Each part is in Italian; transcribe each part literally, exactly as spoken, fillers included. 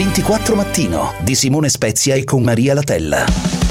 ventiquattro Mattino di Simone Spezia e con Maria Latella.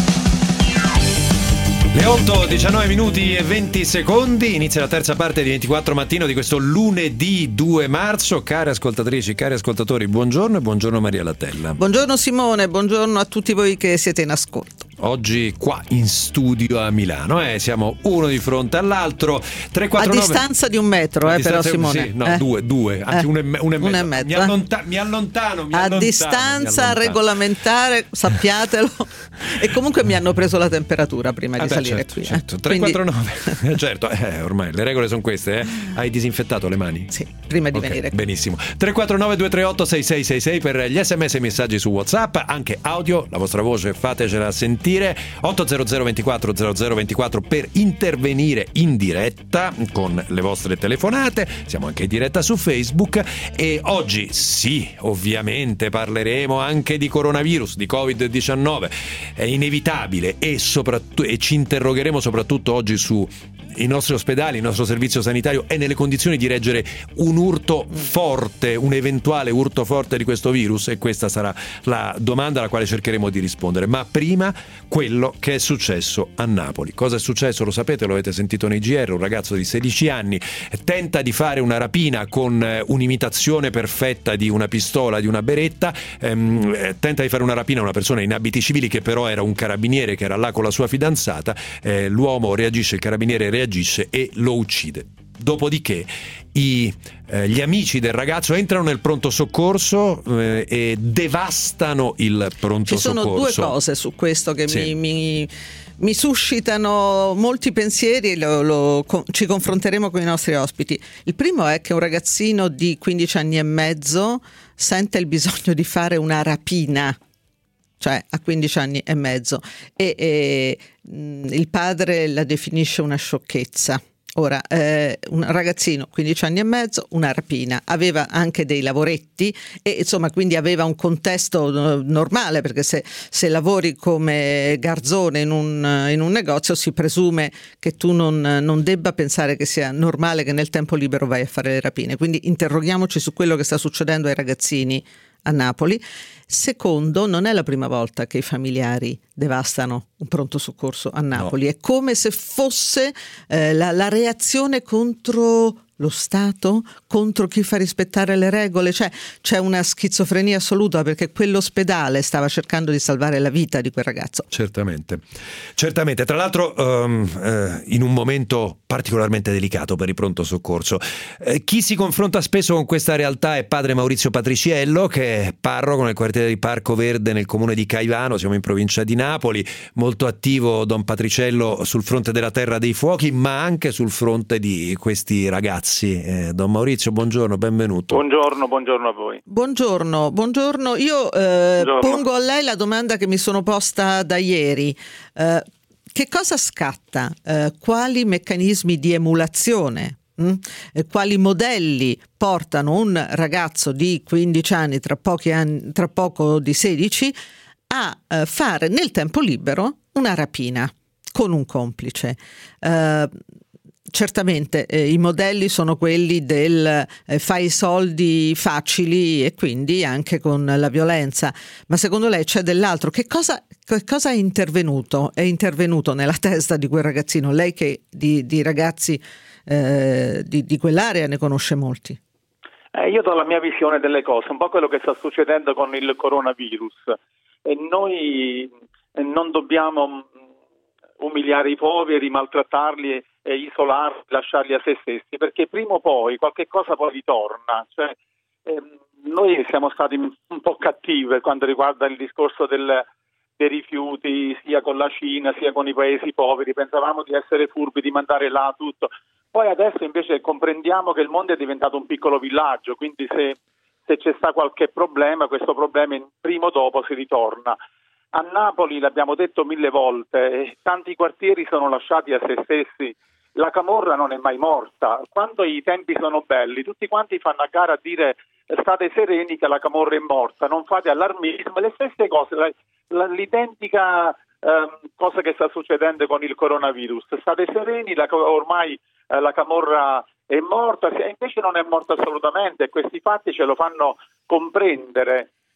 Le otto, diciannove minuti e venti secondi, inizia la terza parte di ventiquattro Mattino di questo lunedì due marzo. Cari ascoltatrici, cari ascoltatori, buongiorno e buongiorno Maria Latella. Buongiorno Simone, buongiorno a tutti voi che siete in ascolto. Oggi qua in studio a Milano, eh, siamo uno di fronte all'altro. tre quattro nove A distanza di un metro, eh, però Simone. Sì, no, eh. due, due, anche eh. uno e, me, uno e mezzo. e mezzo. Mi, allonta- mi allontano, mi A allontano, distanza mi allontano. regolamentare, sappiatelo. E comunque mi hanno preso la temperatura prima di ah beh, salire certo, qui. Certo. Eh. tre quattro nove Quindi... certo, eh, ormai le regole sono queste. Eh. Hai disinfettato le mani? Sì, prima di okay, venire qui. Benissimo. tre quattro nove due tre otto sei sei sei sei per gli sms e messaggi su WhatsApp, anche audio, la vostra voce fatecela sentire. otto zero zero ventiquattro zero zero ventiquattro per intervenire in diretta con le vostre telefonate. Siamo anche in diretta su Facebook e oggi sì, ovviamente parleremo anche di coronavirus, di covid diciannove. È inevitabile e, soprattutto, e ci interrogheremo soprattutto oggi su i nostri ospedali, il nostro servizio sanitario è nelle condizioni di reggere un urto forte, un eventuale urto forte di questo virus, e questa sarà la domanda alla quale cercheremo di rispondere. Ma prima quello che è successo a Napoli. Cosa è successo? Lo sapete, lo avete sentito nei G R. Un ragazzo di sedici anni tenta di fare una rapina con un'imitazione perfetta di una pistola, di una beretta, ehm, tenta di fare una rapina a una persona in abiti civili che però era un carabiniere che era là con la sua fidanzata. Eh, l'uomo reagisce, il carabiniere reagisce agisce e lo uccide. Dopodiché i, eh, gli amici del ragazzo entrano nel pronto soccorso eh, e devastano il pronto soccorso. Ci sono soccorso. due cose su questo che sì. mi, mi, mi suscitano molti pensieri e lo, lo, co- ci confronteremo con i nostri ospiti. Il primo è che un ragazzino di quindici anni e mezzo sente il bisogno di fare una rapina, cioè a quindici anni e mezzo, e, e mh, il padre la definisce una sciocchezza. Ora, eh, un ragazzino, quindici anni e mezzo, una rapina, aveva anche dei lavoretti e insomma quindi aveva un contesto uh, normale, perché se, se lavori come garzone in un, in un negozio si presume che tu non, non debba pensare che sia normale che nel tempo libero vai a fare le rapine. Quindi interroghiamoci su quello che sta succedendo ai ragazzini a Napoli. Secondo, non è la prima volta che i familiari devastano un pronto soccorso a Napoli. No. È come se fosse eh, la, la reazione contro lo Stato, contro chi fa rispettare le regole. Cioè c'è una schizofrenia assoluta, perché quell'ospedale stava cercando di salvare la vita di quel ragazzo. Certamente, certamente. Tra l'altro um, eh, in un momento particolarmente delicato per il pronto soccorso. Eh, chi si confronta spesso con questa realtà è padre Maurizio Patriciello, che è parroco nel quartiere di Parco Verde nel comune di Caivano, siamo in provincia di Napoli. Molto attivo Don Patriciello sul fronte della Terra dei Fuochi, ma anche sul fronte di questi ragazzi. Eh, Don Maurizio, buongiorno, benvenuto. Buongiorno, buongiorno a voi. Buongiorno, buongiorno. Io eh, buongiorno. pongo a lei la domanda che mi sono posta da ieri. Eh, che cosa scatta? Eh, quali meccanismi di emulazione? Mh? Eh, quali modelli portano un ragazzo di quindici anni, tra pochi anni, tra poco di sedici, a eh, fare nel tempo libero una rapina con un complice? Eh, Certamente eh, i modelli sono quelli del eh, fai i soldi facili e quindi anche con la violenza, ma secondo lei c'è dell'altro? Che cosa, che cosa è intervenuto? È intervenuto nella testa di quel ragazzino? Lei che di, di ragazzi eh, di, di quell'area ne conosce molti. Eh, io do la mia visione delle cose, un po' quello che sta succedendo con il coronavirus, e noi non dobbiamo umiliare i poveri, maltrattarli e, e isolarli, lasciarli a se stessi, perché prima o poi qualche cosa poi ritorna. Cioè, ehm, noi siamo stati un po' cattivi per quanto riguarda il discorso del, dei rifiuti, sia con la Cina sia con i paesi poveri. Pensavamo di essere furbi, di mandare là tutto. Poi adesso invece comprendiamo che il mondo è diventato un piccolo villaggio, quindi se, se c'è sta qualche problema, questo problema prima o dopo si ritorna. A Napoli, l'abbiamo detto mille volte, tanti quartieri sono lasciati a se stessi. La camorra non è mai morta. Quando i tempi sono belli, tutti quanti fanno a gara a dire state sereni che la camorra è morta, non fate allarmismo. Le stesse cose, la, la, l'identica eh, cosa che sta succedendo con il coronavirus. State sereni, la, ormai eh, la camorra è morta, invece non è morta assolutamente, e questi fatti ce lo fanno comprendere.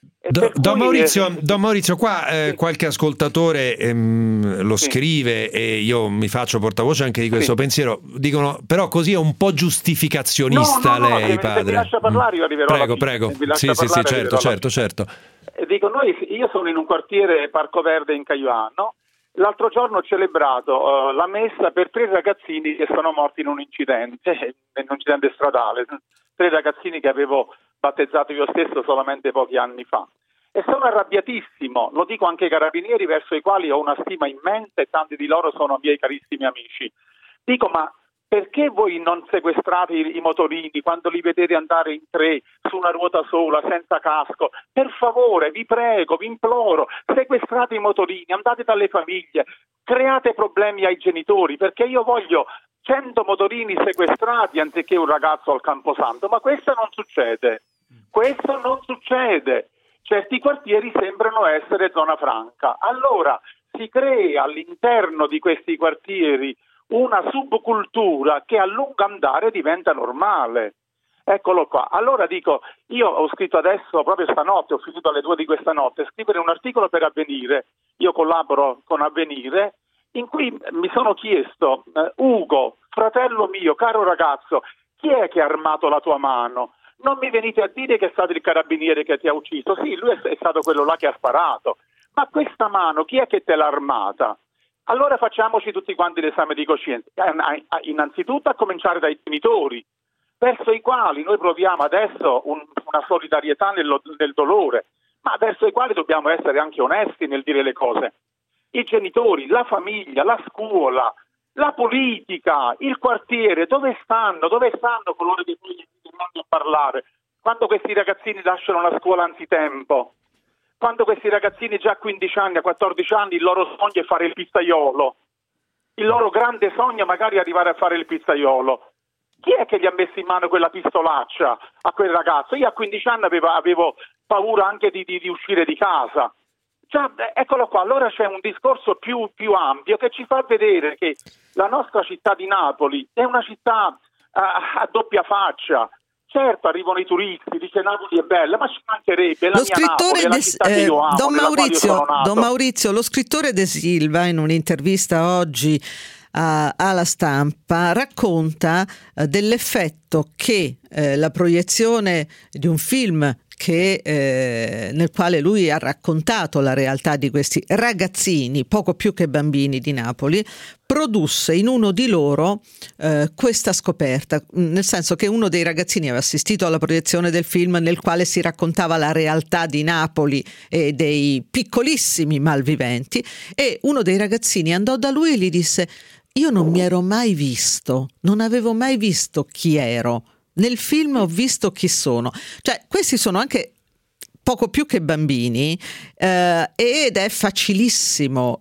Do, cui, Don Maurizio, eh, Don Maurizio, qua eh, sì. qualche ascoltatore ehm, lo sì. scrive e io mi faccio portavoce anche di questo sì. pensiero. Dicono, però così è un po' giustificazionista no, no, no, lei, se, padre. Se mi lascia parlare io arriverò Prego, alla fine. prego. Se mi lascia Sì, sì, sì, parlare, certo, certo, certo. E dico, noi, io sono in un quartiere Parco Verde in Caivano. L'altro giorno ho celebrato uh, la messa per tre ragazzini che sono morti in un incidente, in un incidente stradale. Tre ragazzini che avevo battezzato io stesso solamente pochi anni fa. E sono arrabbiatissimo, lo dico anche ai carabinieri verso i quali ho una stima immensa e tanti di loro sono miei carissimi amici. Dico, ma perché voi non sequestrate i, i motorini quando li vedete andare in tre su una ruota sola, senza casco? Per favore, vi prego, vi imploro, sequestrate i motorini, andate dalle famiglie, create problemi ai genitori, perché io voglio cento motorini sequestrati anziché un ragazzo al Camposanto, ma questo non succede, questo non succede. Certi quartieri sembrano essere zona franca. Allora si crea all'interno di questi quartieri una subcultura che a lungo andare diventa normale. Eccolo qua. Allora dico, io ho scritto adesso, proprio stanotte, ho finito alle due di questa notte, scrivere un articolo per Avvenire. Io collaboro con Avvenire, in cui mi sono chiesto, eh, Ugo, fratello mio, caro ragazzo, chi è che ha armato la tua mano? Non mi venite a dire che è stato il carabiniere che ti ha ucciso. Sì, lui è stato quello là che ha sparato. Ma questa mano, chi è che te l'ha armata? Allora facciamoci tutti quanti l'esame di coscienza. Innanzitutto a cominciare dai genitori, verso i quali noi proviamo adesso un, una solidarietà nel, nel dolore, ma verso i quali dobbiamo essere anche onesti nel dire le cose. I genitori, la famiglia, la scuola, la politica, il quartiere, dove stanno? Dove stanno coloro che poi a parlare? Quando questi ragazzini lasciano la scuola anzitempo, quando questi ragazzini già a quindici anni, a quattordici anni, il loro sogno è fare il pizzaiolo, il loro grande sogno è magari arrivare a fare il pizzaiolo. Chi è che gli ha messo in mano quella pistolaccia a quel ragazzo? Io a quindici anni avevo, avevo paura anche di, di, di uscire di casa. Cioè, eccolo qua, allora c'è un discorso più, più ampio che ci fa vedere che la nostra città di Napoli è una città uh, a doppia faccia. Certo, arrivano i turisti, dice Napoli è bella, ma ci mancherebbe, la lo mia scrittore Napoli, è la de, città che io amo, Don nella quale io sono Maurizio, nato. Don Maurizio, lo scrittore De Silva in un'intervista oggi a, alla Stampa racconta eh, dell'effetto che eh, la proiezione di un film che, eh, nel quale lui ha raccontato la realtà di questi ragazzini, poco più che bambini di Napoli, produsse in uno di loro eh, questa scoperta, nel senso che uno dei ragazzini aveva assistito alla proiezione del film nel quale si raccontava la realtà di Napoli e dei piccolissimi malviventi, e uno dei ragazzini andò da lui e gli disse: io non mi ero mai visto, non avevo mai visto chi ero. Nel film ho visto chi sono. Cioè, questi sono anche poco più che bambini eh, ed è facilissimo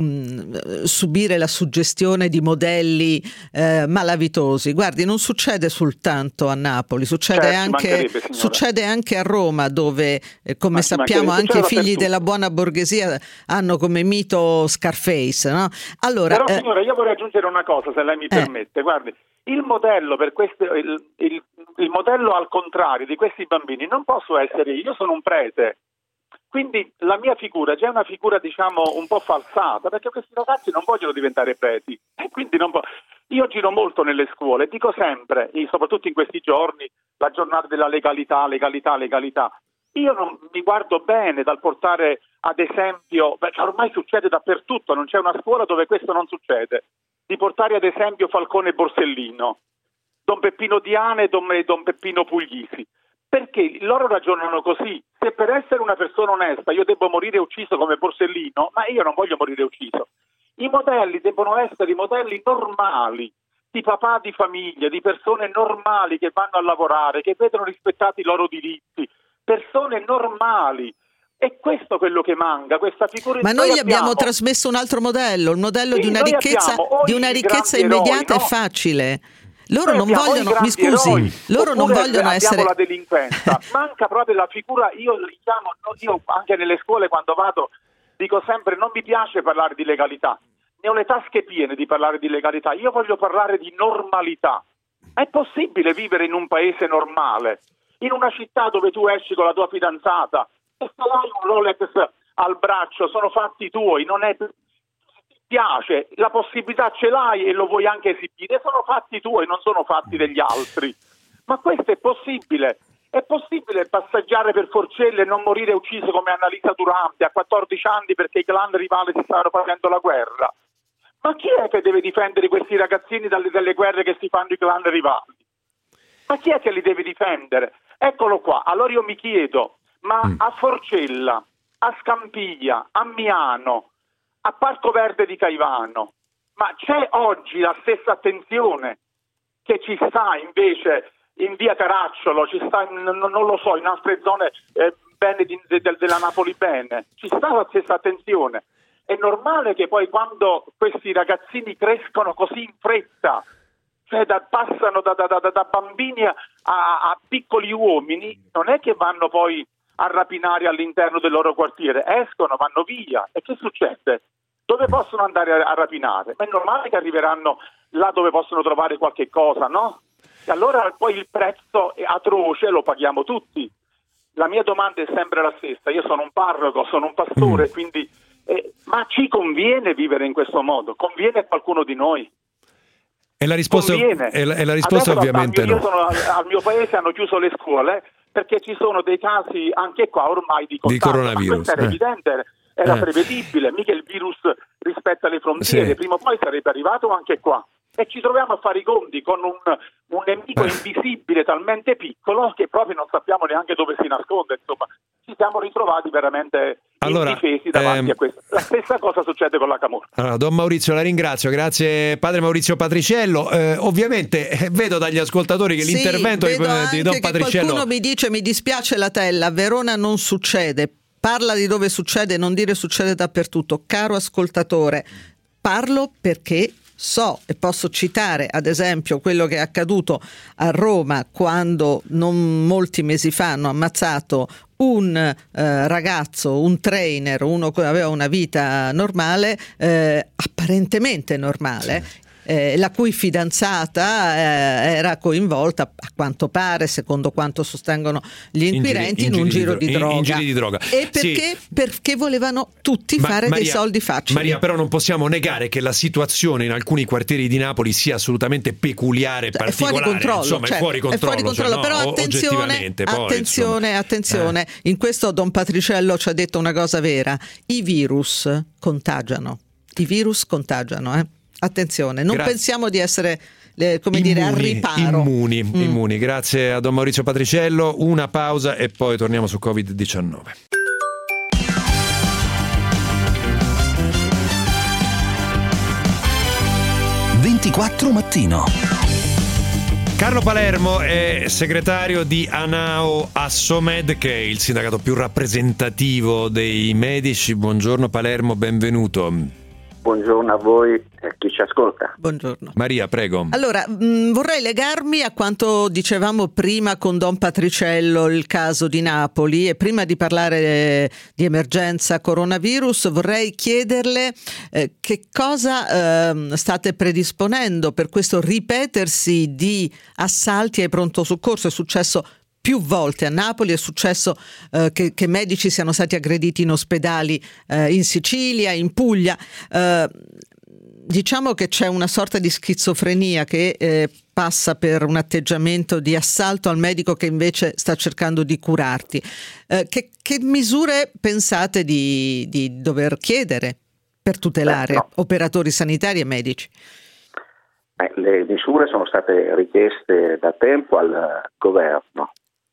mh, subire la suggestione di modelli eh, malavitosi. Guardi, non succede soltanto a Napoli, succede, certo, anche, succede anche a Roma, dove eh, come sappiamo anche i figli della buona borghesia hanno come mito Scarface, no? Allora, però eh, signora, io vorrei aggiungere una cosa, se lei mi eh. permette. Guardi, il modello per questo, il, il, il modello al contrario di questi bambini non posso essere io, sono un prete, quindi la mia figura è già una figura, diciamo, un po' falsata, perché questi ragazzi non vogliono diventare preti e quindi non po- io giro molto nelle scuole e dico sempre, soprattutto in questi giorni, la giornata della legalità, legalità, legalità. Io non mi guardo bene dal portare ad esempio, beh, ormai succede dappertutto, non c'è una scuola dove questo non succede, di portare ad esempio Falcone e Borsellino, Don Peppino Diana e Don, Don Peppino Puglisi, perché loro ragionano così: se per essere una persona onesta io devo morire ucciso come Borsellino, ma io non voglio morire ucciso. I modelli devono essere i modelli normali, di papà di famiglia, di persone normali che vanno a lavorare, che vedono rispettati i loro diritti, persone normali. E questo è quello che manca, questa figura. Ma noi, noi gli abbiamo, abbiamo abbiamo trasmesso un altro modello, il modello sì, di una ricchezza, di una ricchezza immediata eroi, no? e facile. Loro noi non vogliono, mi scusi, eroi, loro non vogliono essere la delinquenza. Manca proprio la figura. Io li chiamo, io anche nelle scuole quando vado dico sempre: non mi piace parlare di legalità, ne ho le tasche piene di parlare di legalità, io voglio parlare di normalità. È possibile vivere in un paese normale, in una città dove tu esci con la tua fidanzata E se hai un Rolex al braccio, sono fatti tuoi, non è... ti piace, la possibilità ce l'hai e lo vuoi anche esibire, sono fatti tuoi, non sono fatti degli altri. Ma questo è possibile. È possibile passeggiare per Forcelle e non morire ucciso come Annalisa Durante a quattordici anni perché i clan rivali si stavano facendo la guerra? Ma chi è che deve difendere questi ragazzini dalle, dalle guerre che si fanno i clan rivali? Ma chi è che li deve difendere? Eccolo qua. Allora io mi chiedo, ma mm. a Forcella, a Scampiglia, a Miano, a Parco Verde di Caivano, ma c'è oggi la stessa attenzione che ci sta invece in via Caracciolo, ci sta in, non lo so, in altre zone eh, bene di, de, de, della Napoli bene, ci sta la stessa attenzione. È normale che poi quando questi ragazzini crescono così in fretta, cioè da, passano da, da, da, da bambini a, a piccoli uomini, non è che vanno poi a rapinare all'interno del loro quartiere, escono, vanno via. E che succede? Dove possono andare a, a rapinare? Ma è normale che arriveranno là dove possono trovare qualche cosa, no? E allora poi il prezzo è atroce, lo paghiamo tutti. La mia domanda è sempre la stessa, io sono un parroco, sono un pastore, mm. quindi eh, ma ci conviene vivere in questo modo? Conviene a qualcuno di noi? E la risposta, e la, e la risposta ovviamente io no. Sono, al mio paese hanno chiuso le scuole perché ci sono dei casi anche qua ormai di contagio. Di coronavirus. Era eh. evidente, era eh. prevedibile, mica il virus rispetta le frontiere, sì. prima o poi sarebbe arrivato anche qua. E ci troviamo a fare i conti con un, un nemico eh. invisibile talmente piccolo che proprio non sappiamo neanche dove si nasconde. Insomma, ci siamo ritrovati veramente allora, indifesi davanti ehm... a questo. La stessa cosa succede con la camorra. Allora, Don Maurizio, la ringrazio, grazie padre Maurizio Patriciello. Eh, ovviamente eh, vedo dagli ascoltatori che sì, l'intervento di, di Don Patriciello... Qualcuno mi dice mi dispiace la tella, a Verona non succede. Parla di dove succede, non dire succede dappertutto. Caro ascoltatore, parlo perché so e posso citare ad esempio quello che è accaduto a Roma quando non molti mesi fa hanno ammazzato un eh, ragazzo, un trainer, uno che aveva una vita normale, eh, apparentemente normale, sì. Eh, la cui fidanzata eh, era coinvolta, a quanto pare, secondo quanto sostengono gli inquirenti, in, giri, in, in un giro di, di, droga. In, in giri di droga. E perché? Sì. Perché volevano tutti Ma, fare Maria, dei soldi facili. Maria, però non possiamo negare che la situazione in alcuni quartieri di Napoli sia assolutamente peculiare, cioè, particolare. È fuori controllo. Insomma, certo, è fuori controllo. È fuori controllo cioè, però no, attenzione, poi, attenzione, insomma. attenzione. Eh. In questo Don Patriciello ci ha detto una cosa vera. I virus contagiano. I virus contagiano, eh. Attenzione, non Grazie. pensiamo di essere eh, come immuni, dire al riparo. Immuni, mm. immuni. Grazie a Don Maurizio Patriciello. Una pausa e poi torniamo su covid diciannove. ventiquattro mattino. Carlo Palermo è segretario di ANAO Assomed, che è il sindacato più rappresentativo dei medici. Buongiorno Palermo, benvenuto. Buongiorno a voi e a chi ci ascolta. Buongiorno. Maria, prego. Allora, mh, vorrei legarmi a quanto dicevamo prima con Don Patriciello, il caso di Napoli, e prima di parlare eh, di emergenza coronavirus vorrei chiederle eh, che cosa eh, state predisponendo per questo ripetersi di assalti ai pronto soccorso. È successo più volte a Napoli, è successo eh, che, che medici siano stati aggrediti in ospedali eh, in Sicilia, in Puglia. Eh, diciamo che c'è una sorta di schizofrenia che eh, passa per un atteggiamento di assalto al medico che invece sta cercando di curarti. Eh, che, che misure pensate di, di dover chiedere per tutelare eh, no. operatori sanitari e medici? Eh, le misure sono state richieste da tempo al governo.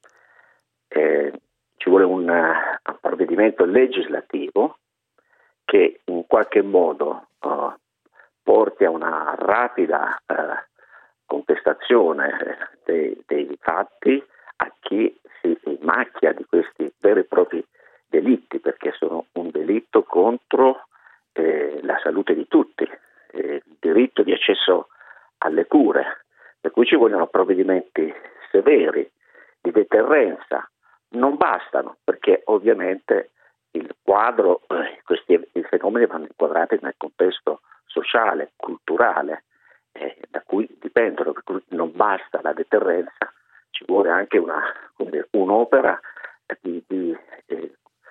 Eh, ci vuole un, un provvedimento legislativo che in qualche modo uh, porti a una rapida uh, contestazione dei, dei fatti a chi si macchia di questi veri e propri delitti, perché sono un delitto contro eh, la salute di tutti, eh, il diritto di accesso alle cure, per cui ci vogliono provvedimenti severi di deterrenza. Non bastano, perché ovviamente il quadro, eh, questi i fenomeni vanno inquadrati nel contesto sociale, culturale, eh, da cui dipendono, per cui non basta la deterrenza, ci vuole anche una, come dire, un'opera di, di eh,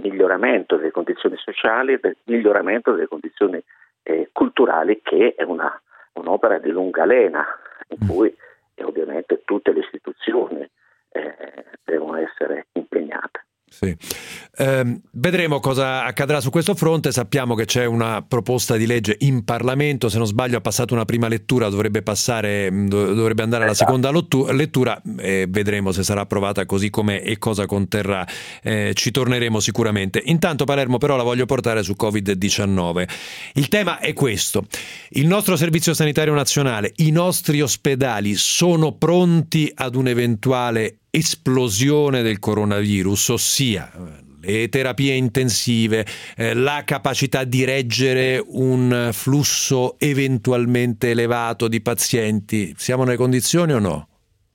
miglioramento delle condizioni sociali, del miglioramento delle condizioni eh, culturali, che è una, un'opera di lunga lena in cui eh, ovviamente tutte le istituzioni eh, devono essere impegnate. Sì. Eh, vedremo cosa accadrà su questo fronte. Sappiamo che c'è una proposta di legge in Parlamento, se non sbaglio ha passato una prima lettura, dovrebbe passare, dovrebbe andare alla seconda lettura, e vedremo se sarà approvata così com'è e cosa conterrà. Eh, ci torneremo sicuramente. Intanto Palermo però la voglio portare su covid diciannove. Il tema è questo: il nostro Servizio Sanitario Nazionale, i nostri ospedali sono pronti ad un'eventuale esplosione del coronavirus, ossia le terapie intensive, eh, la capacità di reggere un flusso eventualmente elevato di pazienti. Siamo nelle condizioni o no?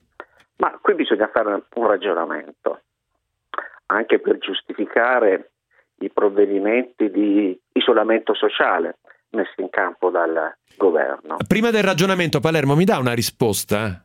Ma qui bisogna fare un ragionamento, anche per giustificare i provvedimenti di isolamento sociale messi in campo dal governo. Prima del ragionamento, Palermo, mi dà una risposta?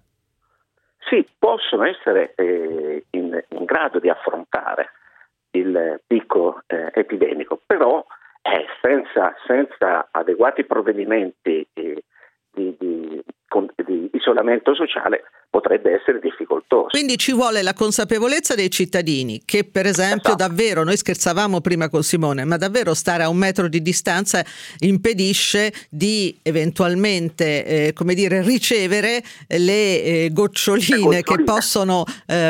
Sì, possono essere eh, in, in grado di affrontare il picco eh, epidemico, però eh, senza, senza adeguati provvedimenti eh, di, di, con, di isolamento sociale potrebbe essere difficoltoso. Quindi ci vuole la consapevolezza dei cittadini che, per esempio, esatto. davvero, noi scherzavamo prima con Simone, ma davvero stare a un metro di distanza impedisce di eventualmente eh, come dire ricevere le eh, goccioline, le goccioline che possono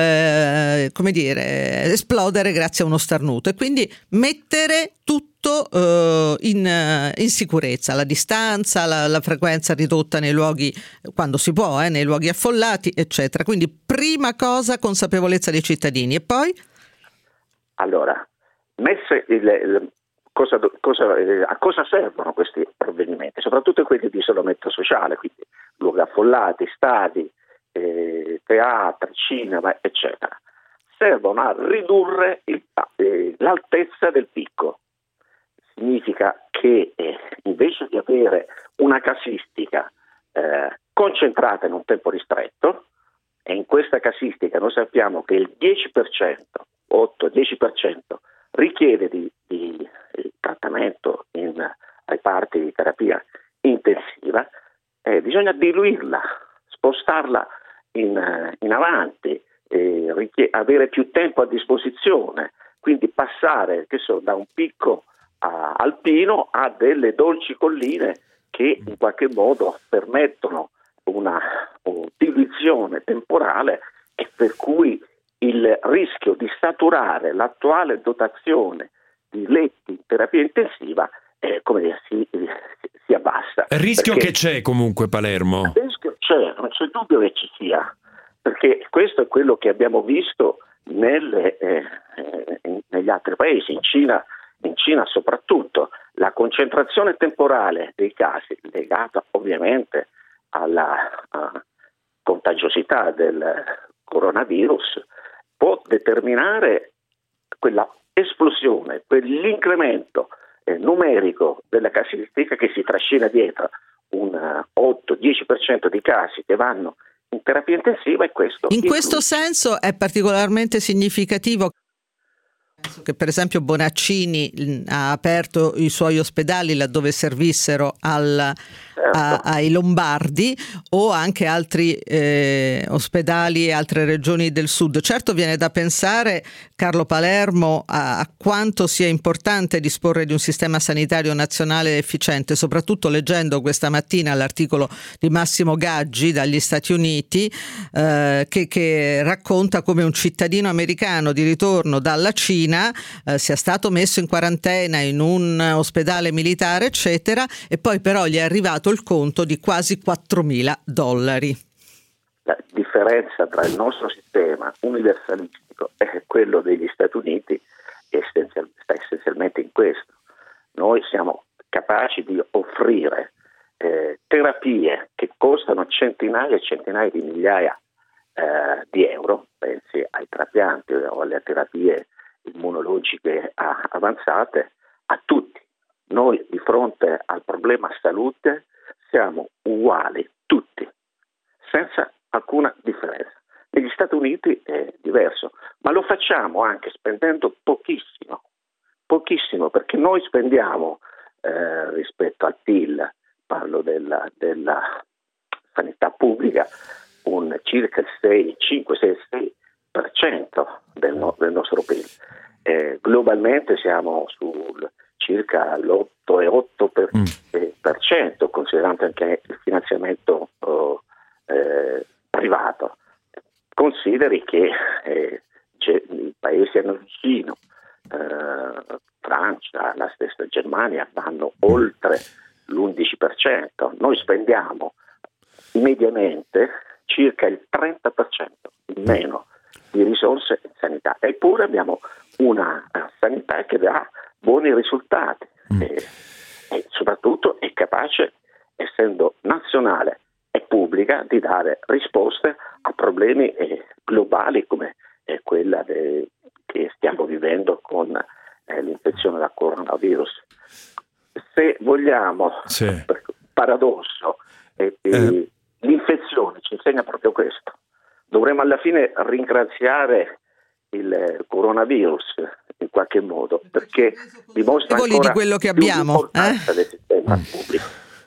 eh, come dire esplodere grazie a uno starnuto, e quindi mettere tutto Uh, in, uh, in sicurezza, la distanza, la, la frequenza ridotta nei luoghi, quando si può, eh, nei luoghi affollati, eccetera. Quindi prima cosa, consapevolezza dei cittadini. E poi? Allora, messe il, il, cosa, cosa, eh, a cosa servono questi provvedimenti? Soprattutto quelli di isolamento sociale, quindi luoghi affollati, stadi, eh, teatri, cinema, eccetera. Servono a ridurre il, eh, l'altezza del picco. Significa che eh, invece di avere una casistica eh, concentrata in un tempo ristretto, e in questa casistica noi sappiamo che il dieci per cento, otto dieci per cento richiede di, di, di trattamento in reparti di terapia intensiva, eh, bisogna diluirla, spostarla in, in avanti, eh, richie- avere più tempo a disposizione, quindi passare che so, da un picco alpino a delle dolci colline che in qualche modo permettono una, una diluizione temporale, e per cui il rischio di saturare l'attuale dotazione di letti in terapia intensiva eh, come dire, si, si abbassa. Il rischio perché che c'è comunque, Palermo? Il rischio c'è, non c'è dubbio che ci sia, perché questo è quello che abbiamo visto nelle, eh, negli altri paesi, in Cina. In Cina soprattutto la concentrazione temporale dei casi, legata ovviamente alla uh, contagiosità del coronavirus, può determinare quella esplosione, quell'incremento eh, numerico della casistica che si trascina dietro un uh, otto dieci per cento di casi che vanno in terapia intensiva, e questo in include. questo senso è particolarmente significativo che per esempio Bonaccini ha aperto i suoi ospedali laddove servissero al, certo. a, ai lombardi, o anche altri eh, ospedali e altre regioni del sud. Certo, viene da pensare, Carlo Palermo, a, a quanto sia importante disporre di un sistema sanitario nazionale efficiente, soprattutto leggendo questa mattina l'articolo di Massimo Gaggi dagli Stati Uniti eh, che, che racconta come un cittadino americano di ritorno dalla Cina Eh, sia stato messo in quarantena in un ospedale militare, eccetera, e poi però gli è arrivato il conto di quasi quattromila dollari. La differenza tra il nostro sistema universalistico e quello degli Stati Uniti è essenzial- sta essenzialmente in questo. Noi siamo capaci di offrire eh, terapie che costano centinaia e centinaia di migliaia eh, di euro, pensi ai trapianti o alle terapie immunologiche avanzate, a tutti. Noi di fronte al problema salute siamo uguali tutti, senza alcuna differenza. Negli Stati Uniti è diverso, ma lo facciamo anche spendendo pochissimo. pochissimo, perché noi spendiamo eh, rispetto al P I L, parlo della, della sanità pubblica, un circa il sei, cinque, sei, sei per cento del, no, del nostro P I L. Eh, globalmente siamo sul circa l'otto virgola otto per cento, mm. considerando anche il finanziamento oh, eh, privato. Consideri che eh, i paesi hanno vicino, eh, Francia, la stessa Germania, vanno oltre l'undici per cento. Noi spendiamo mediamente circa il trenta per cento in meno di risorse in sanità, eppure abbiamo una sanità che dà buoni risultati mm. e, e soprattutto è capace, essendo nazionale e pubblica, di dare risposte a problemi eh, globali come eh, quella de, che stiamo vivendo con eh, l'infezione da coronavirus. Se vogliamo, sì. per paradosso, eh, eh. l'infezione ci insegna proprio questo. Dovremmo alla fine ringraziare il coronavirus in qualche modo, perché dimostra ancora di quello che abbiamo, l'importanza eh? del sistema pubblico.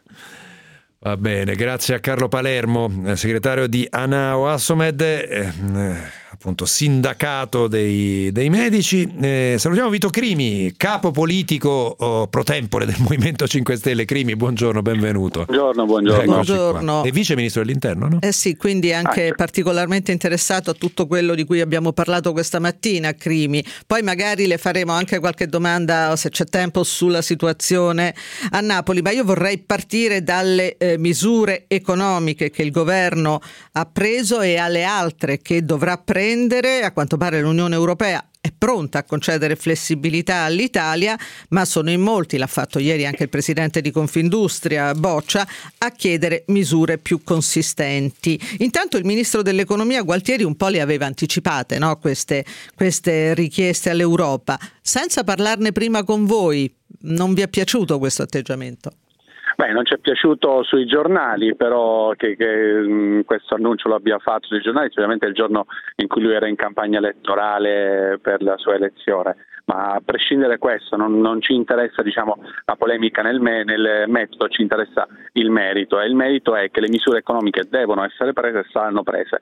Va bene, grazie a Carlo Palermo, segretario di ANAO Assomed, eh, appunto sindacato dei, dei medici. Eh, salutiamo Vito Crimi, capo politico oh, pro tempore del Movimento cinque Stelle. Crimi, buongiorno, benvenuto. Buongiorno, buongiorno. Buongiorno. E vice ministro dell'interno, no? Eh sì, quindi anche ah, particolarmente interessato a tutto quello di cui abbiamo parlato questa mattina, Crimi. Poi magari le faremo anche qualche domanda, se c'è tempo, sulla situazione a Napoli, ma io vorrei partire dalle eh, misure economiche che il governo ha preso e alle altre che dovrà prendere. A quanto pare l'Unione Europea è pronta a concedere flessibilità all'Italia, ma sono in molti, l'ha fatto ieri anche il presidente di Confindustria Boccia, a chiedere misure più consistenti. Intanto il ministro dell'economia Gualtieri un po' le aveva anticipate, no? queste, queste richieste all'Europa. Senza parlarne prima con voi, non vi è piaciuto questo atteggiamento? Beh, non ci è piaciuto sui giornali, però che, che mh, questo annuncio lo abbia fatto sui giornali, sicuramente il giorno in cui lui era in campagna elettorale per la sua elezione. Ma a prescindere da questo, non, non ci interessa, diciamo, la polemica nel, me, nel metodo, ci interessa il merito. E il merito è che le misure economiche devono essere prese e saranno prese.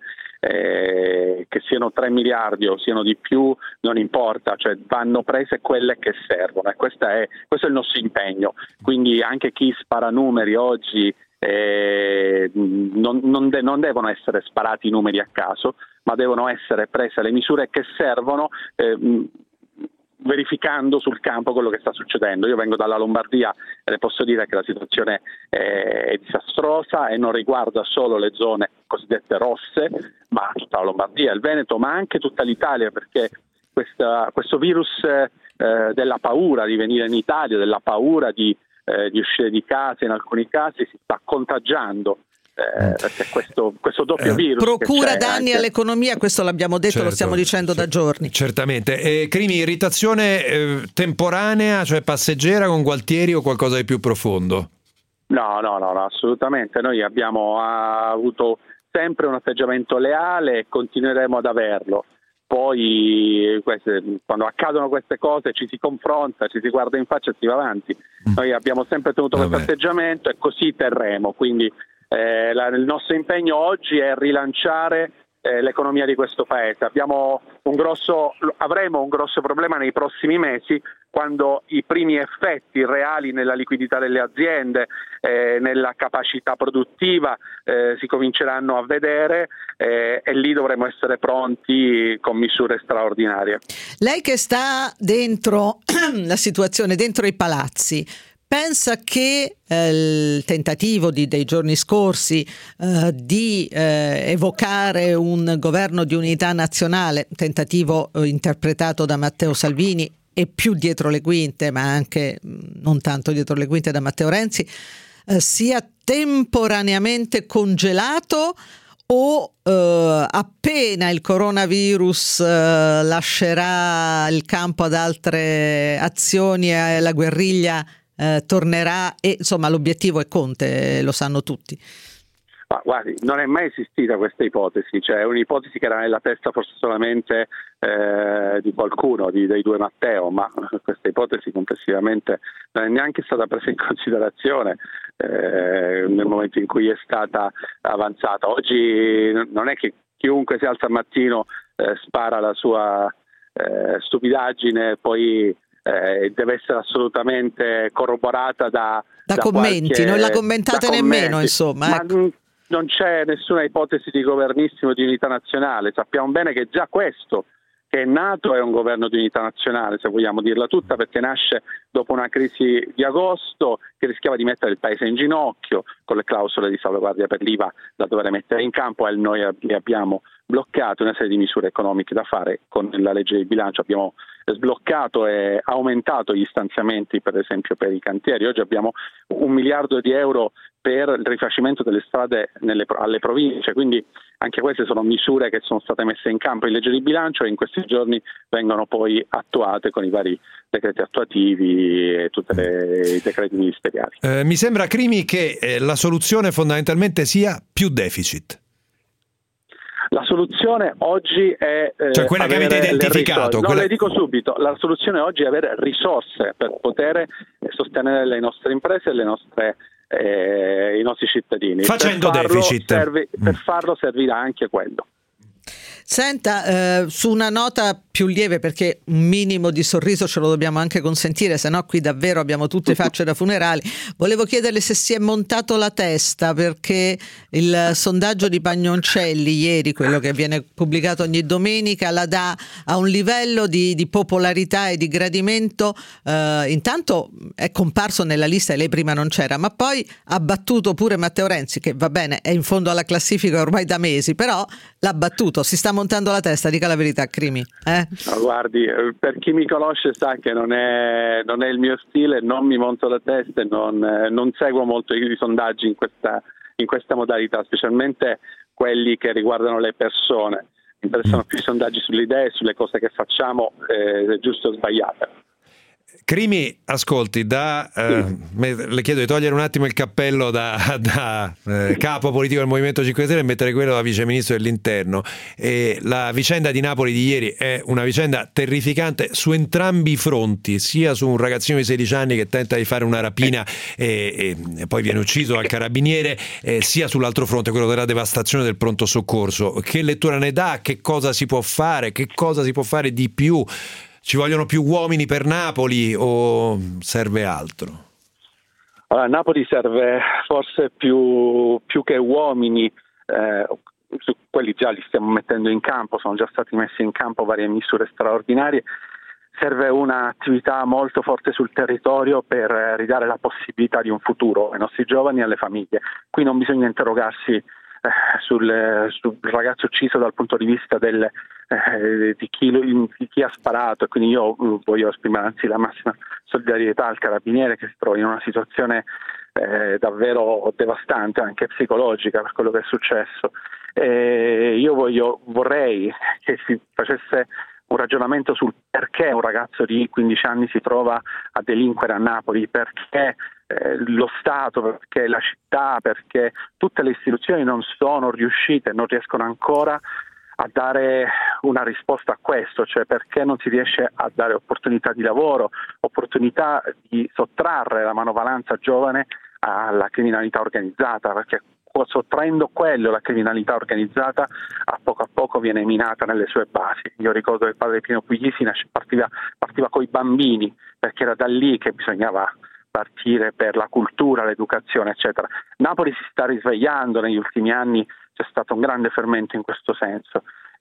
Eh, che siano tre miliardi o siano di più, non importa, cioè vanno prese quelle che servono, e questa è, questo è il nostro impegno. Quindi anche chi spara numeri oggi eh, non, non, de- non devono essere sparati i numeri a caso, ma devono essere prese le misure che servono, eh, verificando sul campo quello che sta succedendo. Io vengo dalla Lombardia e le posso dire che la situazione è disastrosa e non riguarda solo le zone cosiddette rosse, ma tutta la Lombardia, il Veneto, ma anche tutta l'Italia, perché questa, questo virus eh, della paura di venire in Italia, della paura di, eh, di uscire di casa in alcuni casi, si sta contagiando. Eh, perché questo, questo doppio virus procura danni anche all'economia, questo l'abbiamo detto, certo, lo stiamo dicendo da giorni. Certamente. Eh, Crimi, irritazione eh, temporanea, cioè passeggera con Gualtieri, o qualcosa di più profondo? No, no, no, no, assolutamente. Noi abbiamo avuto sempre un atteggiamento leale e continueremo ad averlo. Poi queste, quando accadono queste cose ci si confronta, ci si guarda in faccia e si va avanti. Noi abbiamo sempre tenuto Vabbè. questo atteggiamento e così terremo, quindi Eh, la, il nostro impegno oggi è rilanciare eh, l'economia di questo paese. Abbiamo un grosso, avremo un grosso problema nei prossimi mesi, quando i primi effetti reali nella liquidità delle aziende, eh, nella capacità produttiva eh, si cominceranno a vedere, eh, e lì dovremo essere pronti con misure straordinarie. Lei che sta dentro la situazione, dentro i palazzi, pensa che eh, il tentativo di, dei giorni scorsi eh, di eh, evocare un governo di unità nazionale, tentativo eh, interpretato da Matteo Salvini e più dietro le quinte, ma anche mh, non tanto dietro le quinte da Matteo Renzi, eh, sia temporaneamente congelato, o eh, appena il coronavirus eh, lascerà il campo ad altre azioni e la guerriglia Eh, tornerà, e insomma l'obiettivo è Conte, lo sanno tutti. Ma guardi, non è mai esistita questa ipotesi, cioè è un'ipotesi che era nella testa forse solamente eh, di qualcuno, di, dei due Matteo, ma questa ipotesi complessivamente non è neanche stata presa in considerazione eh, nel momento in cui è stata avanzata. Oggi non è che chiunque si alza al mattino eh, spara la sua eh, stupidaggine, poi eh, deve essere assolutamente corroborata da, da, da commenti, qualche, non la commentate nemmeno, insomma. Ma ecco. Non c'è nessuna ipotesi di governissimo di unità nazionale, sappiamo bene che già questo che è nato è un governo di unità nazionale, se vogliamo dirla tutta, perché nasce dopo una crisi di agosto che rischiava di mettere il paese in ginocchio con le clausole di salvaguardia per l'I V A da dover mettere in campo, e noi li abbiamo bloccato una serie di misure economiche da fare con la legge di bilancio. Abbiamo sbloccato e aumentato gli stanziamenti, per esempio per i cantieri. Oggi abbiamo un miliardo di euro per il rifacimento delle strade nelle, alle province, quindi anche queste sono misure che sono state messe in campo in legge di bilancio e in questi giorni vengono poi attuate con i vari decreti attuativi e tutti i decreti ministeriali. Eh, mi sembra, Crimi, che eh, la soluzione fondamentalmente sia più deficit. La soluzione oggi è eh, cioè quella che avete identificato. No, quella... le dico subito, la soluzione oggi è avere risorse per poter sostenere le nostre imprese e le nostre eh, i nostri cittadini. Facendo per farlo deficit. Serve, per farlo servirà anche quello. Senta, eh, su una nota più lieve, perché un minimo di sorriso ce lo dobbiamo anche consentire, se no qui davvero abbiamo tutte facce da funerali, volevo chiederle se si è montato la testa, perché il sondaggio di Pagnoncelli ieri, quello che viene pubblicato ogni domenica, la dà a un livello di, di popolarità e di gradimento, eh, intanto è comparso nella lista e lei prima non c'era, ma poi ha battuto pure Matteo Renzi, che va bene, è in fondo alla classifica ormai da mesi, però l'ha battuto. Si sta montando la testa, dica la verità, Crimi. Eh? No, guardi, per chi mi conosce sa che non è, non è il mio stile, non mi monto la testa e non, non seguo molto i sondaggi in questa, in questa modalità, specialmente quelli che riguardano le persone. Mi interessano più i sondaggi sulle idee, sulle cose che facciamo, eh, giuste o sbagliate. Crimi, ascolti, da, eh, le chiedo di togliere un attimo il cappello da, da eh, capo politico del Movimento cinque Stelle e mettere quello da vice ministro dell'interno. E la vicenda di Napoli di ieri è una vicenda terrificante su entrambi i fronti, sia su un ragazzino di sedici anni che tenta di fare una rapina e, e poi viene ucciso dal carabiniere, eh, sia sull'altro fronte, quello della devastazione del pronto soccorso. Che lettura ne dà? Che cosa si può fare? Che cosa si può fare di più? Ci vogliono più uomini per Napoli o serve altro? Allora, Napoli serve forse più, più che uomini, eh, su quelli già li stiamo mettendo in campo, sono già stati messi in campo varie misure straordinarie. Serve un'attività molto forte sul territorio per ridare la possibilità di un futuro ai nostri giovani e alle famiglie. Qui non bisogna interrogarsi Sul, sul ragazzo ucciso dal punto di vista del, eh, di, chi, di chi ha sparato, e quindi io voglio esprimere anzi la massima solidarietà al carabiniere che si trova in una situazione eh, davvero devastante, anche psicologica, per quello che è successo. E io voglio, vorrei che si facesse un ragionamento sul perché un ragazzo di quindici anni si trova a delinquere a Napoli, perché eh, lo Stato, perché la città, perché tutte le istituzioni non sono riuscite, non riescono ancora a dare una risposta a questo, cioè perché non si riesce a dare opportunità di lavoro, opportunità di sottrarre la manovalanza giovane alla criminalità organizzata, perché sottraendo quello, la criminalità organizzata a poco a poco viene minata nelle sue basi. Io ricordo che il padre Pino Puglisi partiva, partiva coi bambini, perché era da lì che bisognava partire per la cultura, l'educazione, eccetera. Napoli si sta risvegliando, negli ultimi anni c'è stato un grande fermento in questo senso,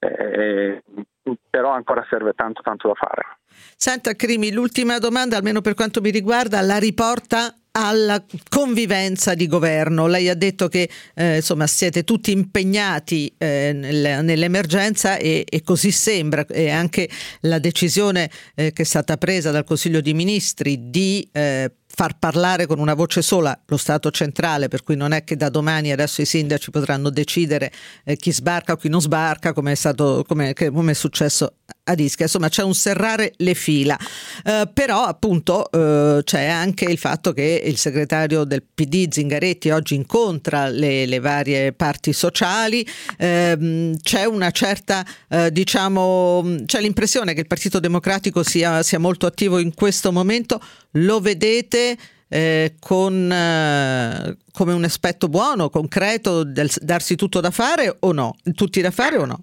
eh, però ancora serve tanto tanto da fare. Senta Crimi, l'ultima domanda, almeno per quanto mi riguarda, la riporta alla convivenza di governo. Lei ha detto che eh, insomma siete tutti impegnati eh, nel, nell'emergenza e, e così sembra, e anche la decisione eh, che è stata presa dal Consiglio dei Ministri di eh, far parlare con una voce sola lo Stato centrale, per cui non è che da domani adesso i sindaci potranno decidere eh, chi sbarca o chi non sbarca, come è stato come, come è successo a Ischia, insomma c'è un serrare le fila, eh, però appunto eh, c'è anche il fatto che il segretario del P D Zingaretti oggi incontra le, le varie parti sociali, ehm, c'è una certa eh, diciamo c'è l'impressione che il Partito Democratico sia, sia molto attivo in questo momento. Lo vedete eh, con eh, come un aspetto buono, concreto, del darsi tutto da fare o no? Tutti da fare o no?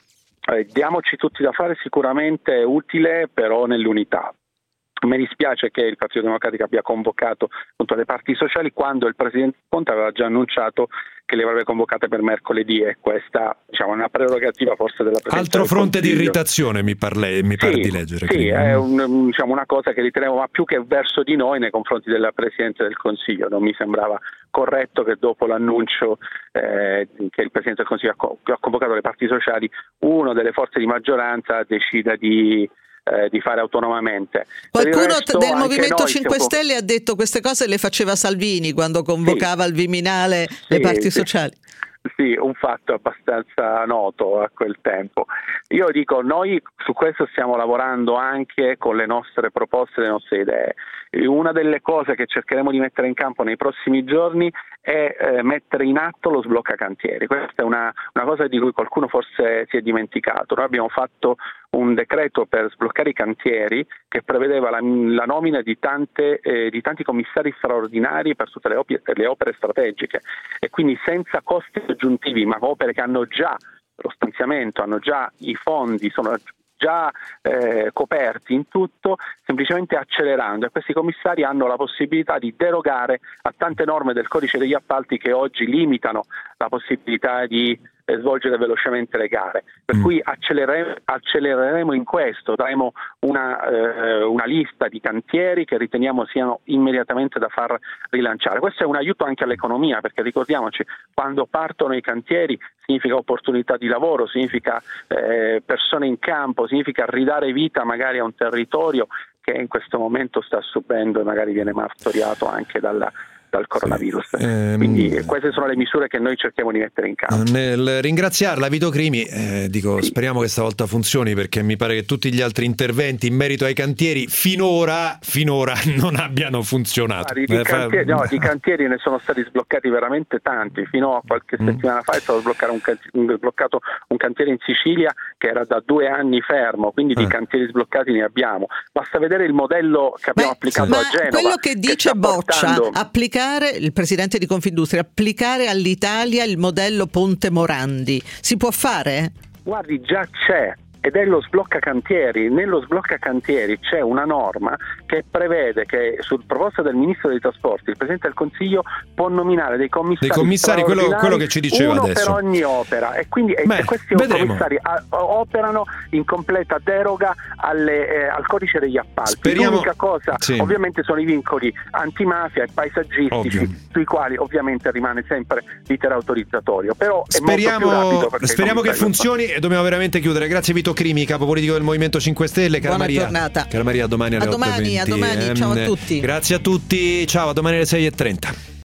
Eh, diamoci tutti da fare sicuramente è utile, però nell'unità. Mi dispiace che il Partito Democratico abbia convocato appunto le parti sociali quando il Presidente Conte aveva già annunciato che le avrebbe convocate per mercoledì, e questa diciamo, è una prerogativa forse della Presidenza. Altro fronte di irritazione mi, parle, mi sì, pare di leggere. Sì, quindi. è un, diciamo, una cosa che ritenevo, ma più che verso di noi, nei confronti della Presidenza del Consiglio. Non mi sembrava corretto che dopo l'annuncio eh, che il Presidente del Consiglio ha, co- ha convocato le parti sociali, uno delle forze di maggioranza decida di Eh, di fare autonomamente. Qualcuno resto, del Movimento noi cinque siamo... Stelle ha detto queste cose le faceva Salvini quando convocava sì. al Viminale sì, le parti sì. sociali. Sì, un fatto abbastanza noto a quel tempo. Io dico, noi su questo stiamo lavorando anche con le nostre proposte, le nostre idee. Una delle cose che cercheremo di mettere in campo nei prossimi giorni è eh, mettere in atto lo sblocca cantieri. Questa è una, una cosa di cui qualcuno forse si è dimenticato. Noi abbiamo fatto un decreto per sbloccare i cantieri che prevedeva la, la nomina di, tante, eh, di tanti commissari straordinari per tutte le, op- le opere strategiche, e quindi senza costi aggiuntivi, ma opere che hanno già lo stanziamento, hanno già i fondi, sono già eh, coperti in tutto, semplicemente accelerando, e questi commissari hanno la possibilità di derogare a tante norme del codice degli appalti che oggi limitano la possibilità di eh, svolgere velocemente le gare. Per mm. cui accelere, accelereremo in questo, daremo una, eh, una lista di cantieri che riteniamo siano immediatamente da far rilanciare. Questo è un aiuto anche all'economia, perché ricordiamoci, quando partono i cantieri significa opportunità di lavoro, significa eh, persone in campo, significa ridare vita magari a un territorio che in questo momento sta subendo e magari viene martoriato anche dalla dal coronavirus. Sì. Ehm, Quindi queste sono le misure che noi cerchiamo di mettere in campo. Nel ringraziarla, Vito Crimi, eh, dico sì. speriamo che stavolta funzioni, perché mi pare che tutti gli altri interventi in merito ai cantieri finora finora non abbiano funzionato. Di, eh, cantieri, fa... no, di cantieri ne sono stati sbloccati veramente tanti. Fino a qualche mm. settimana fa è stato sbloccato un, can- sbloccato un cantiere in Sicilia che era da due anni fermo, quindi eh. di cantieri sbloccati ne abbiamo. Basta vedere il modello che abbiamo Beh, applicato ma a Genova. Quello che dice che Boccia, portando... applicare il presidente di Confindustria, applicare all'Italia il modello Ponte Morandi, si può fare? Guardi, già c'è, ed è lo sblocca cantieri. Nello sblocca cantieri c'è una norma che prevede che, su proposta del Ministro dei Trasporti, il Presidente del Consiglio può nominare dei commissari, dei commissari quello, quello che ci diceva uno adesso, per ogni opera, e quindi Beh, questi vedremo. commissari a, operano in completa deroga alle, eh, al codice degli appalti. Speriamo... L'unica cosa sì. ovviamente sono i vincoli antimafia e paesaggistici, Ovvio. sui quali ovviamente rimane sempre l'iter autorizzatorio, però è speriamo, molto più rapido, speriamo che funzioni, e dobbiamo veramente chiudere. Grazie Vito Crimi, capo politico del Movimento cinque Stelle. Cara Buona Maria, giornata. Cara Maria, a domani alle a domani, otto e venti. A domani, ciao a tutti. Grazie a tutti, ciao, a domani alle sei e trenta.